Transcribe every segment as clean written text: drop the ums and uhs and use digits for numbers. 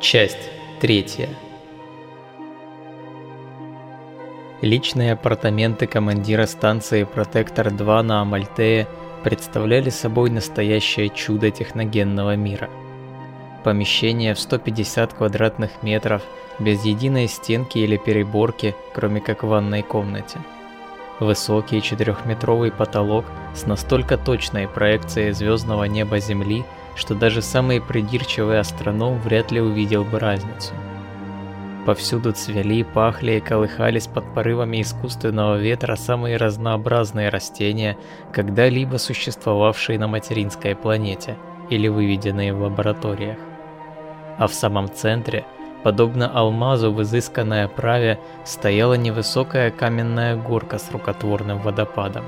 Часть 3. Личные апартаменты командира станции Протектор-2 на Амальтее представляли собой настоящее чудо техногенного мира. Помещение в 150 квадратных метров, без единой стенки или переборки, кроме как в ванной комнате. Высокий 4-метровый потолок с настолько точной проекцией звездного неба Земли, что даже самый придирчивый астроном вряд ли увидел бы разницу. Повсюду цвели, пахли и колыхались под порывами искусственного ветра самые разнообразные растения, когда-либо существовавшие на материнской планете или выведенные в лабораториях. А в самом центре, подобно алмазу в изысканной оправе, стояла невысокая каменная горка с рукотворным водопадом.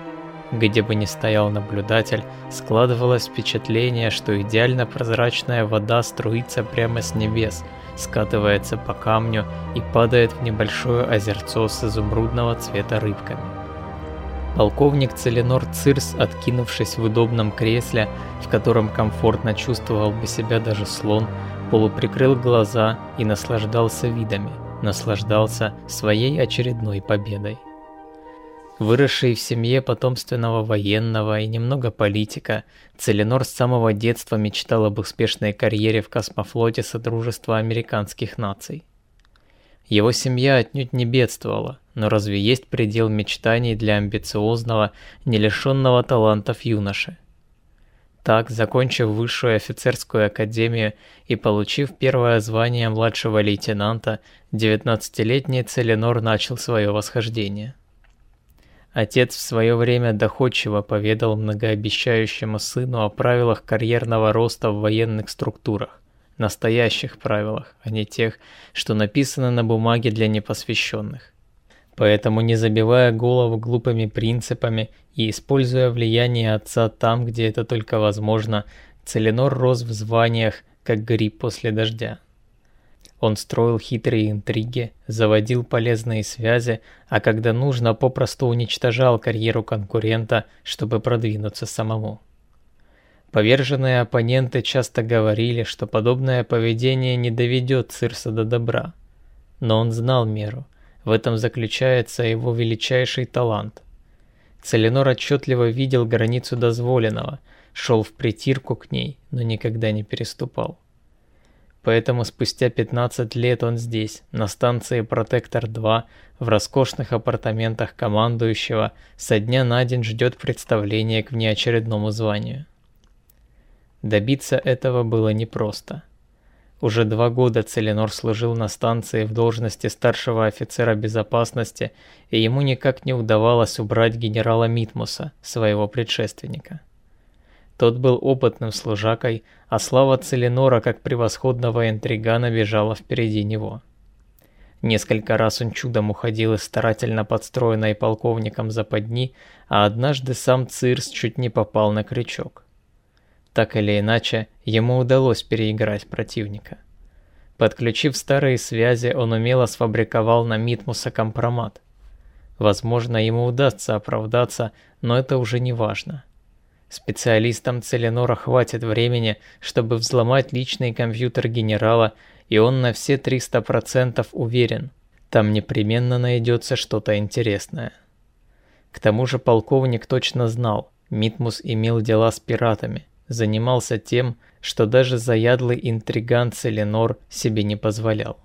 Где бы ни стоял наблюдатель, складывалось впечатление, что идеально прозрачная вода струится прямо с небес, скатывается по камню и падает в небольшое озерцо с изумрудного цвета рыбками. Полковник Целинор Цирс, откинувшись в удобном кресле, в котором комфортно чувствовал бы себя даже слон, полуприкрыл глаза и наслаждался видами, наслаждался своей очередной победой. Выросший в семье потомственного военного и немного политика, Целинор с самого детства мечтал об успешной карьере в космофлоте Содружества американских наций. Его семья отнюдь не бедствовала, но разве есть предел мечтаний для амбициозного, не лишенного талантов юноши? Так, закончив высшую офицерскую академию и получив первое звание младшего лейтенанта, 19-летний Целинор начал свое восхождение. Отец в свое время доходчиво поведал многообещающему сыну о правилах карьерного роста в военных структурах, настоящих правилах, а не тех, что написаны на бумаге для непосвященных. Поэтому, не забивая голову глупыми принципами и используя влияние отца там, где это только возможно, Целинор рос в званиях, как гриб после дождя. Он строил хитрые интриги, заводил полезные связи, а когда нужно, попросту уничтожал карьеру конкурента, чтобы продвинуться самому. Поверженные оппоненты часто говорили, что подобное поведение не доведет Цирса до добра. Но он знал меру. В этом заключается его величайший талант. Целинор отчетливо видел границу дозволенного, шел впритирку к ней, но никогда не переступал. Поэтому спустя 15 лет он здесь, на станции Протектор-2, в роскошных апартаментах командующего, со дня на день ждет представления к внеочередному званию. Добиться этого было непросто. Уже 2 года Целинор служил на станции в должности старшего офицера безопасности, и ему никак не удавалось убрать генерала Митмуса, своего предшественника. Тот был опытным служакой, а слава Целинора как превосходного интригана бежала впереди него. Несколько раз он чудом уходил из старательно подстроенной полковником западни, а однажды сам Цирс чуть не попал на крючок. Так или иначе, ему удалось переиграть противника. Подключив старые связи, он умело сфабриковал на Митмуса компромат. Возможно, ему удастся оправдаться, но это уже не важно. Специалистам Целинора хватит времени, чтобы взломать личный компьютер генерала, и он на все 300% уверен, там непременно найдется что-то интересное. К тому же полковник точно знал, Митмус имел дела с пиратами, занимался тем, что даже заядлый интриган Целинор себе не позволял.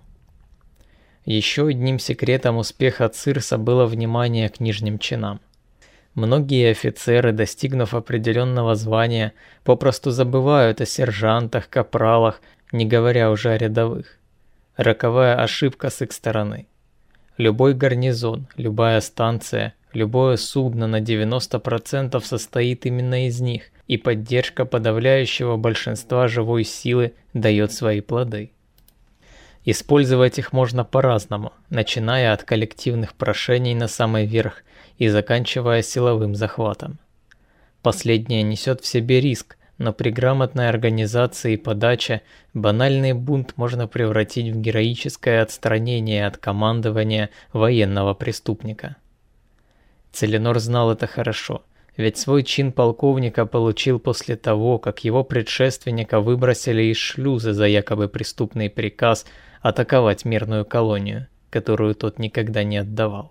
Еще одним секретом успеха Цирса было внимание к нижним чинам. Многие офицеры, достигнув определенного звания, попросту забывают о сержантах, капралах, не говоря уже о рядовых. Роковая ошибка с их стороны. Любой гарнизон, любая станция, любое судно на 90% состоит именно из них, и поддержка подавляющего большинства живой силы дает свои плоды. Использовать их можно по-разному, начиная от коллективных прошений на самый верх и заканчивая силовым захватом. Последнее несет в себе риск, но при грамотной организации и подаче банальный бунт можно превратить в героическое отстранение от командования военного преступника. Целинор знал это хорошо, Ведь свой чин полковника получил после того, как его предшественника выбросили из шлюза за якобы преступный приказ атаковать мирную колонию, которую тот никогда не отдавал.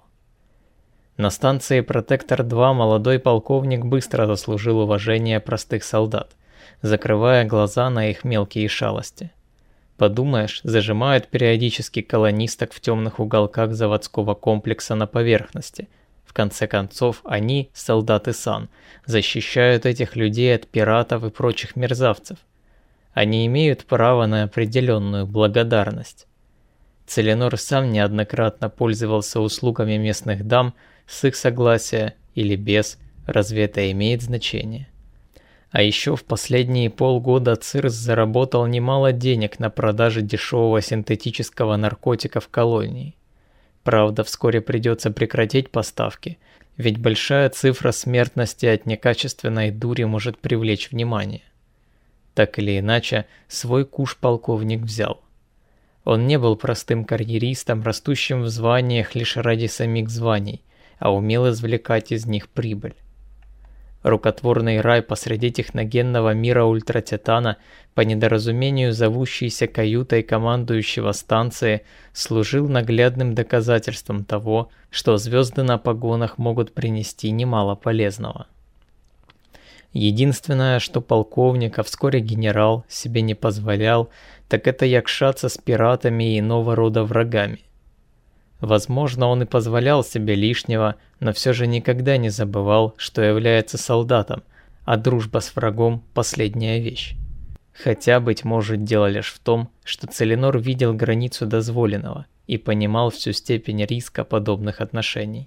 На станции Протектор-2 молодой полковник быстро заслужил уважение простых солдат, закрывая глаза на их мелкие шалости. Подумаешь, зажимают периодически колонисток в темных уголках заводского комплекса на поверхности. В конце концов, они, солдаты САН, защищают этих людей от пиратов и прочих мерзавцев. Они имеют право на определенную благодарность. Целинор сам неоднократно пользовался услугами местных дам с их согласия или без, разве это имеет значение? А еще в последние полгода ЦИРС заработал немало денег на продаже дешевого синтетического наркотика в колонии. Правда, вскоре придется прекратить поставки, ведь большая цифра смертности от некачественной дури может привлечь внимание. Так или иначе, свой куш полковник взял. Он не был простым карьеристом, растущим в званиях лишь ради самих званий, а умел извлекать из них прибыль. Рукотворный рай посреди техногенного мира ультратитана, по недоразумению зовущийся каютой командующего станции, служил наглядным доказательством того, что звезды на погонах могут принести немало полезного. Единственное, что полковник, а вскоре генерал, себе не позволял, так это якшаться с пиратами и иного рода врагами. Возможно, он и позволял себе лишнего, но все же никогда не забывал, что является солдатом, а дружба с врагом – последняя вещь. Хотя, быть может, дело лишь в том, что Целинор видел границу дозволенного и понимал всю степень риска подобных отношений.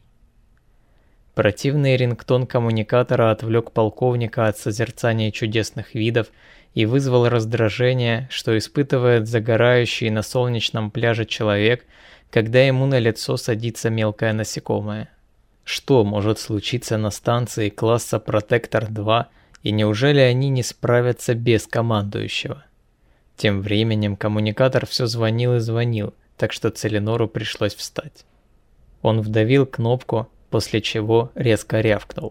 Противный рингтон коммуникатора отвлек полковника от созерцания чудесных видов и вызвал раздражение, что испытывает загорающий на солнечном пляже человек, когда ему на лицо садится мелкое насекомое. Что может случиться на станции класса Протектор-2, и неужели они не справятся без командующего? Тем временем коммуникатор все звонил и звонил, так что Целинору пришлось встать. Он вдавил кнопку, после чего резко рявкнул.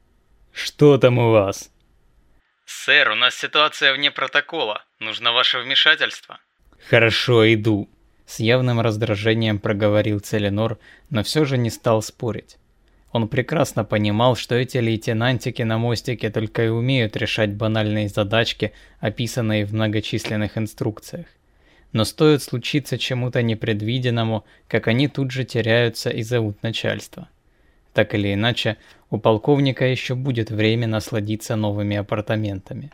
«Что там у вас?» «Сэр, у нас ситуация вне протокола. Нужно ваше вмешательство». «Хорошо, иду». С явным раздражением проговорил Целинор, но все же не стал спорить. Он прекрасно понимал, что эти лейтенантики на мостике только и умеют решать банальные задачки, описанные в многочисленных инструкциях. Но стоит случиться чему-то непредвиденному, как они тут же теряются и зовут начальство. Так или иначе, у полковника еще будет время насладиться новыми апартаментами.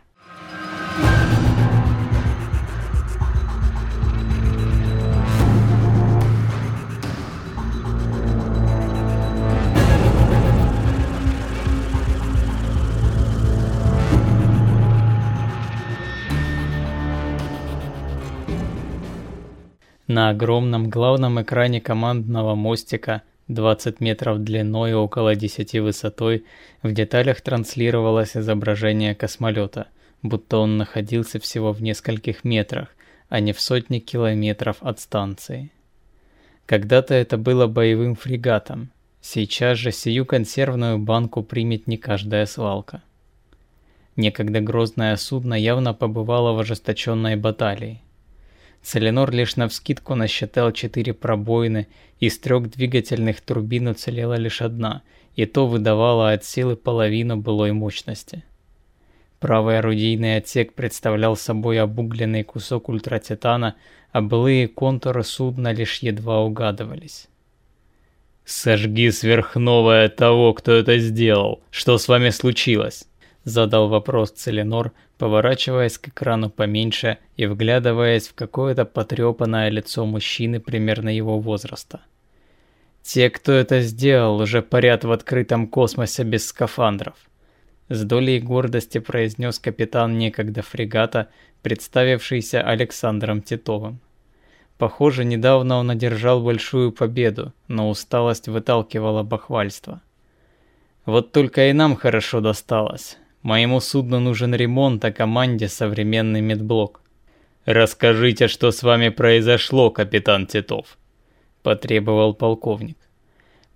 На огромном главном экране командного мостика, 20 метров длиной и около 10 высотой, в деталях транслировалось изображение космолета, будто он находился всего в нескольких метрах, а не в сотне километров от станции. Когда-то это было боевым фрегатом, сейчас же сию консервную банку примет не каждая свалка. Некогда грозное судно явно побывало в ожесточенной баталии. Целинор лишь навскидку насчитал 4 пробоины, из 3 двигательных турбин уцелела лишь одна, и то выдавала от силы половину былой мощности. Правый орудийный отсек представлял собой обугленный кусок ультратитана, а былые контуры судна лишь едва угадывались. «Сожги сверхновое того, кто это сделал! Что с вами случилось?» Задал вопрос Целинор, поворачиваясь к экрану поменьше и вглядываясь в какое-то потрепанное лицо мужчины примерно его возраста. «Те, кто это сделал, уже парят в открытом космосе без скафандров», с долей гордости произнес капитан некогда фрегата, представившийся Александром Титовым. Похоже, недавно он одержал большую победу, но усталость выталкивала бахвальство. «Вот только и нам хорошо досталось. Моему судну нужен ремонт, а команде современный медблок». «Расскажите, что с вами произошло, капитан Титов», — потребовал полковник.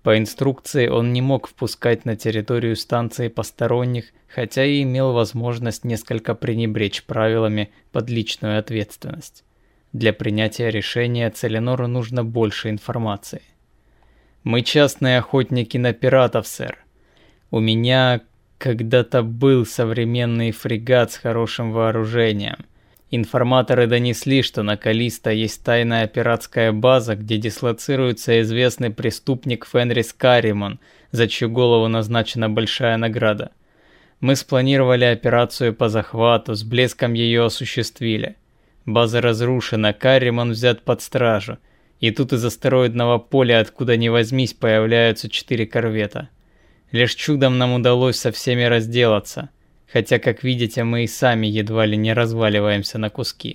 По инструкции он не мог впускать на территорию станции посторонних, хотя и имел возможность несколько пренебречь правилами под личную ответственность. Для принятия решения Целинору нужно больше информации. «Мы частные охотники на пиратов, сэр. У меня когда-то был современный фрегат с хорошим вооружением. Информаторы донесли, что на Каллисто есть тайная пиратская база, где дислоцируется известный преступник Фенрис Карримон, за чью голову назначена большая награда. Мы спланировали операцию по захвату, с блеском ее осуществили. База разрушена, Карримон взят под стражу. И тут из астероидного поля, откуда ни возьмись, появляются 4 корвета. Лишь чудом нам удалось со всеми разделаться. Хотя, как видите, мы и сами едва ли не разваливаемся на куски».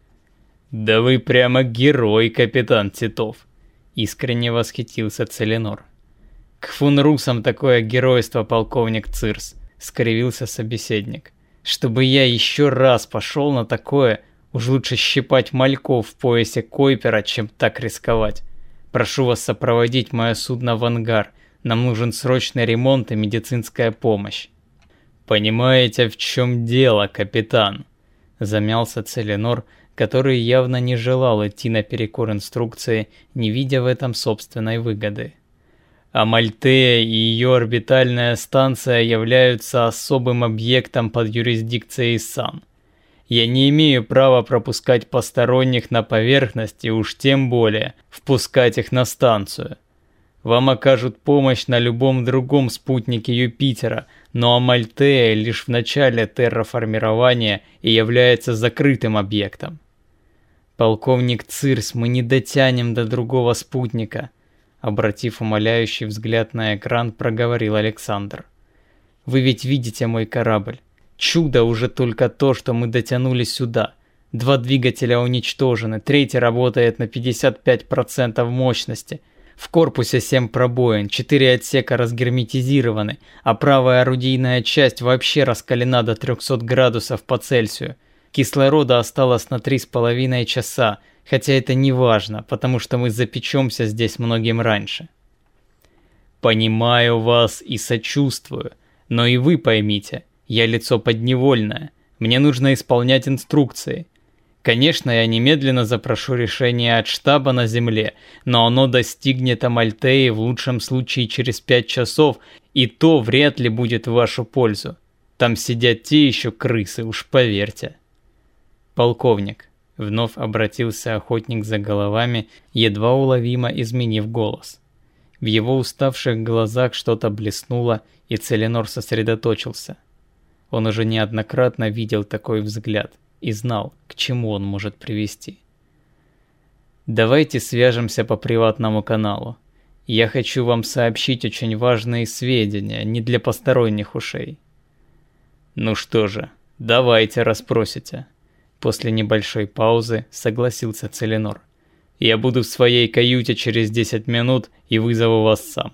«Да вы прямо герой, капитан Титов!» — искренне восхитился Целинор. «К фунрусам такое геройство, полковник Цирс!» — скривился собеседник. «Чтобы я еще раз пошел на такое, уж лучше щипать мальков в поясе Койпера, чем так рисковать. Прошу вас сопроводить мое судно в ангар. Нам нужен срочный ремонт и медицинская помощь». «Понимаете, в чем дело, капитан?» — замялся Целинор, который явно не желал идти наперекор инструкции, не видя в этом собственной выгоды. «Амальтея и ее орбитальная станция являются особым объектом под юрисдикцией САН. Я не имею права пропускать посторонних на поверхность и уж тем более впускать их на станцию. Вам окажут помощь на любом другом спутнике Юпитера, но Амальтея лишь в начале терраформирования и является закрытым объектом». «Полковник Цирс, мы не дотянем до другого спутника», — обратив умоляющий взгляд на экран, проговорил Александр. «Вы ведь видите мой корабль. Чудо уже только то, что мы дотянули сюда. 2 двигателя уничтожены, 3-й работает на 55% мощности. В корпусе 7 пробоин, 4 отсека разгерметизированы, а правая орудийная часть вообще раскалена до 300 градусов по Цельсию. Кислорода осталось на 3,5 часа, хотя это не важно, потому что мы запечемся здесь многим раньше». «Понимаю вас и сочувствую, но и вы поймите, я лицо подневольное, мне нужно исполнять инструкции. Конечно, я немедленно запрошу решение от штаба на Земле, но оно достигнет Амальтеи в лучшем случае через 5 часов, и то вряд ли будет в вашу пользу. Там сидят те еще крысы, уж поверьте». «Полковник», — вновь обратился охотник за головами, едва уловимо изменив голос. В его уставших глазах что-то блеснуло, и Целинор сосредоточился. Он уже неоднократно видел такой взгляд и знал, к чему он может привести. «Давайте свяжемся по приватному каналу. Я хочу вам сообщить очень важные сведения, не для посторонних ушей». «Ну что же, давайте расспросите». После небольшой паузы согласился Целинор. «Я буду в своей каюте через 10 минут и вызову вас сам».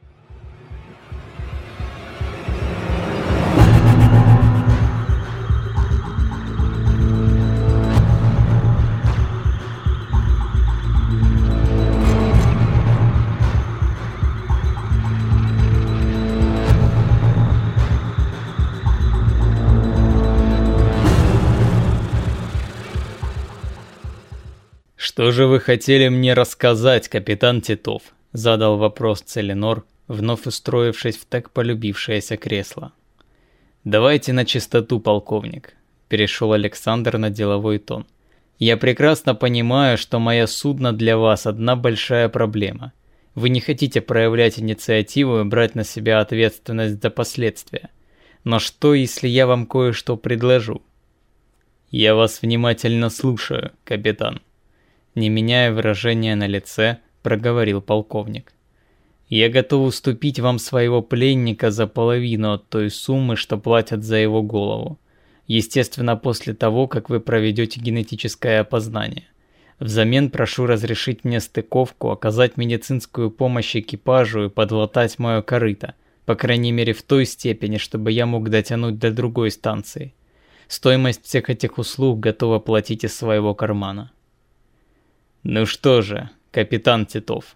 «Что же вы хотели мне рассказать, капитан Титов?» — задал вопрос Целинор, вновь устроившись в так полюбившееся кресло. «Давайте на чистоту, полковник», — перешел Александр на деловой тон. «Я прекрасно понимаю, что мое судно для вас одна большая проблема. Вы не хотите проявлять инициативу и брать на себя ответственность за последствия. Но что, если я вам кое-что предложу?» «Я вас внимательно слушаю, капитан», — не меняя выражения на лице, проговорил полковник. «Я готов уступить вам своего пленника за половину от той суммы, что платят за его голову. Естественно, после того, как вы проведете генетическое опознание. Взамен прошу разрешить мне стыковку, оказать медицинскую помощь экипажу и подлатать мое корыто, по крайней мере в той степени, чтобы я мог дотянуть до другой станции. Стоимость всех этих услуг готова платить из своего кармана». «Ну что же, капитан Титов,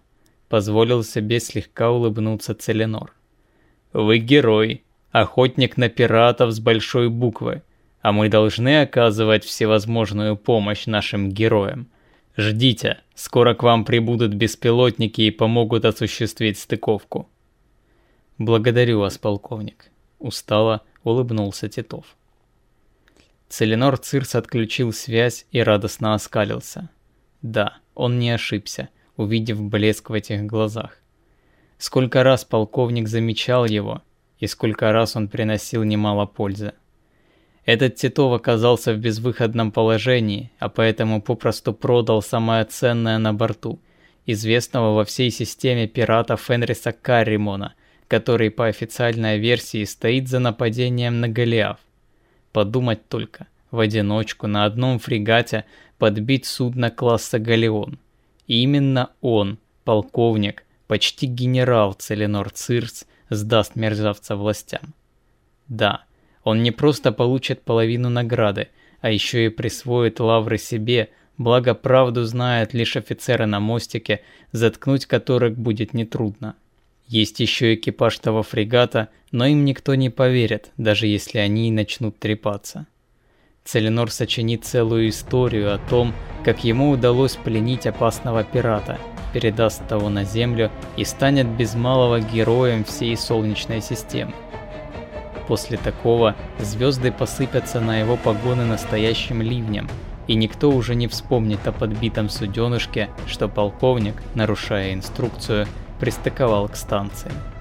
позволил себе слегка улыбнуться Целинор. «Вы герой, охотник на пиратов с большой буквы, а мы должны оказывать всевозможную помощь нашим героям. Ждите, скоро к вам прибудут беспилотники и помогут осуществить стыковку». «Благодарю вас, полковник», — устало улыбнулся Титов. Целинор Цирс отключил связь и радостно оскалился. Да, он не ошибся, увидев блеск в этих глазах. Сколько раз полковник замечал его, и сколько раз он приносил немало пользы. Этот Титов оказался в безвыходном положении, а поэтому попросту продал самое ценное на борту, известного во всей системе пирата Фенриса Карримона, который по официальной версии стоит за нападением на Голиаф. Подумать только, в одиночку на одном фрегате подбить судно класса Галеон. И именно он, полковник, почти генерал Целинор Цирс, сдаст мерзавца властям. Да, он не просто получит половину награды, а еще и присвоит лавры себе, благо правду знают лишь офицеры на мостике, заткнуть которых будет нетрудно. Есть еще экипаж того фрегата, но им никто не поверит, даже если они и начнут трепаться. Целинор сочинит целую историю о том, как ему удалось пленить опасного пирата, передаст того на землю и станет без малого героем всей Солнечной системы. После такого звезды посыпятся на его погоны настоящим ливнем, и никто уже не вспомнит о подбитом суденышке, что полковник, нарушая инструкцию, пристыковал к станции.